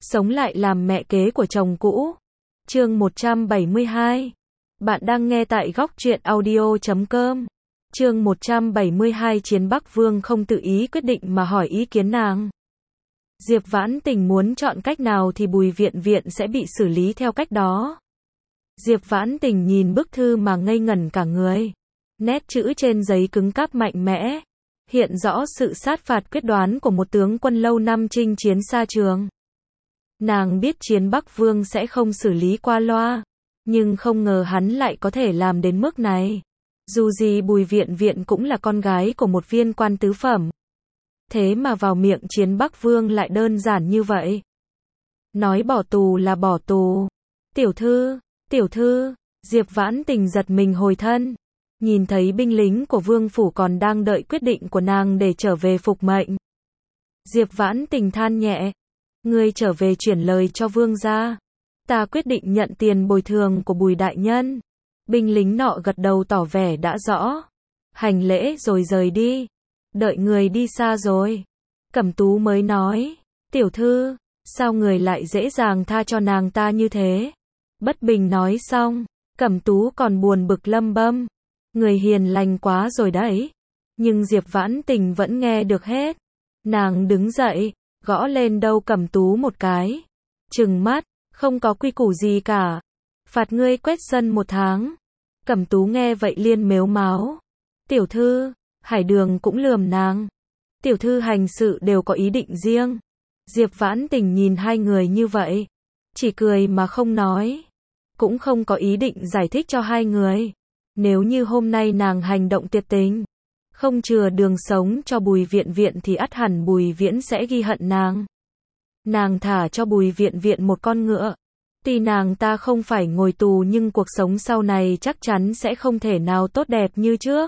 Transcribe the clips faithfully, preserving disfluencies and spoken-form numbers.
sống lại làm mẹ kế của chồng cũ. Chương một trăm bảy mươi hai. Bạn đang nghe tại góc truyện audio chấm com. Chương một trăm bảy mươi hai. Chiến Bắc Vương không tự ý quyết định mà hỏi ý kiến nàng. Diệp Vãn Tình muốn chọn cách nào thì Bùi Viện Viện sẽ bị xử lý theo cách đó. Diệp Vãn Tình nhìn bức thư mà ngây ngẩn cả người. Nét chữ trên giấy cứng cáp mạnh mẽ, hiện rõ sự sát phạt quyết đoán của một tướng quân lâu năm chinh chiến xa trường. Nàng biết Chiến Bắc Vương sẽ không xử lý qua loa, nhưng không ngờ hắn lại có thể làm đến mức này. Dù gì Bùi Viện Viện cũng là con gái của một viên quan tứ phẩm. Thế mà vào miệng Chiến Bắc Vương lại đơn giản như vậy. Nói bỏ tù là bỏ tù. Tiểu thư, tiểu thư, Diệp Vãn Tình giật mình hồi thân. Nhìn thấy binh lính của vương phủ còn đang đợi quyết định của nàng để trở về phục mệnh. Diệp Vãn Tình than nhẹ. Ngươi trở về chuyển lời cho vương gia. Ta quyết định nhận tiền bồi thường của Bùi đại nhân. Binh lính nọ gật đầu tỏ vẻ đã rõ. Hành lễ rồi rời đi. Đợi người đi xa rồi, Cẩm Tú mới nói. Tiểu thư, sao người lại dễ dàng tha cho nàng ta như thế? Bất bình nói xong, Cẩm Tú còn buồn bực lăm băm. Người hiền lành quá rồi đấy. Nhưng Diệp Vãn Tình vẫn nghe được hết. Nàng đứng dậy, gõ lên đầu Cẩm Tú một cái. Trừng mắt, không có quy củ gì cả. Phạt ngươi quét sân một tháng. Cẩm Tú nghe vậy liên mếu máo. Tiểu thư, Hải Đường cũng lườm nàng. Tiểu thư hành sự đều có ý định riêng. Diệp Vãn Tình nhìn hai người như vậy, chỉ cười mà không nói. Cũng không có ý định giải thích cho hai người. Nếu như hôm nay nàng hành động tuyệt tình, không chừa đường sống cho Bùi Viện Viện thì ắt hẳn Bùi Viễn sẽ ghi hận nàng. Nàng thả cho Bùi Viện Viện một con ngựa. Tuy nàng ta không phải ngồi tù nhưng cuộc sống sau này chắc chắn sẽ không thể nào tốt đẹp như trước.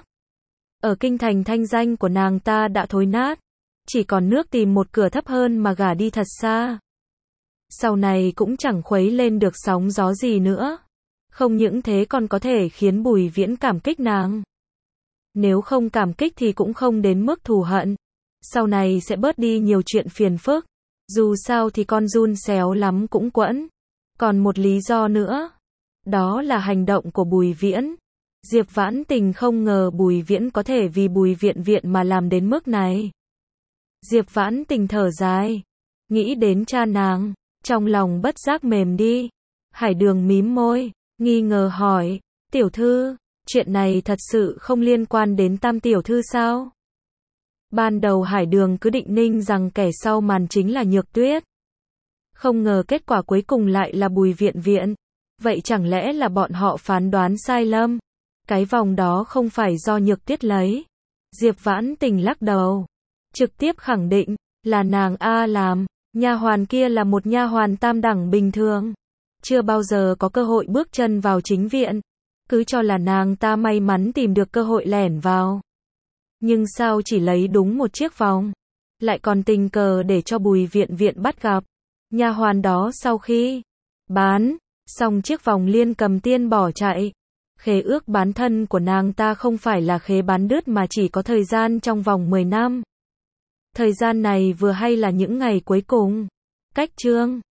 Ở kinh thành thanh danh của nàng ta đã thối nát. Chỉ còn nước tìm một cửa thấp hơn mà gả đi thật xa. Sau này cũng chẳng khuấy lên được sóng gió gì nữa. Không những thế còn có thể khiến Bùi Viễn cảm kích nàng. Nếu không cảm kích thì cũng không đến mức thù hận. Sau này sẽ bớt đi nhiều chuyện phiền phức. Dù sao thì con giun xéo lắm cũng quẫn. Còn một lý do nữa. Đó là hành động của Bùi Viễn. Diệp Vãn Tình không ngờ Bùi Viễn có thể vì Bùi Viện Viện mà làm đến mức này. Diệp Vãn Tình thở dài. Nghĩ đến cha nàng. Trong lòng bất giác mềm đi. Hải Đường mím môi. Nghi ngờ hỏi. Tiểu thư, chuyện này thật sự không liên quan đến Tam tiểu thư sao? Ban đầu Hải Đường cứ định ninh rằng kẻ sau màn chính là Nhược Tuyết. Không ngờ kết quả cuối cùng lại là Bùi Viện Viện. Vậy chẳng lẽ là bọn họ phán đoán sai lầm? Cái vòng đó không phải do Nhược Tuyết lấy. Diệp Vãn Tình lắc đầu. Trực tiếp khẳng định, là nàng A làm. Nha hoàn kia là một nha hoàn tam đẳng bình thường. Chưa bao giờ có cơ hội bước chân vào chính viện. Cứ cho là nàng ta may mắn tìm được cơ hội lẻn vào. Nhưng sao chỉ lấy đúng một chiếc vòng. Lại còn tình cờ để cho Bùi Viện Viện bắt gặp. Nha hoàn đó sau khi bán xong chiếc vòng liên cầm tiên bỏ chạy. Khế ước bán thân của nàng ta không phải là khế bán đứt mà chỉ có thời gian trong vòng mười năm. Thời gian này vừa hay là những ngày cuối cùng. Cách chương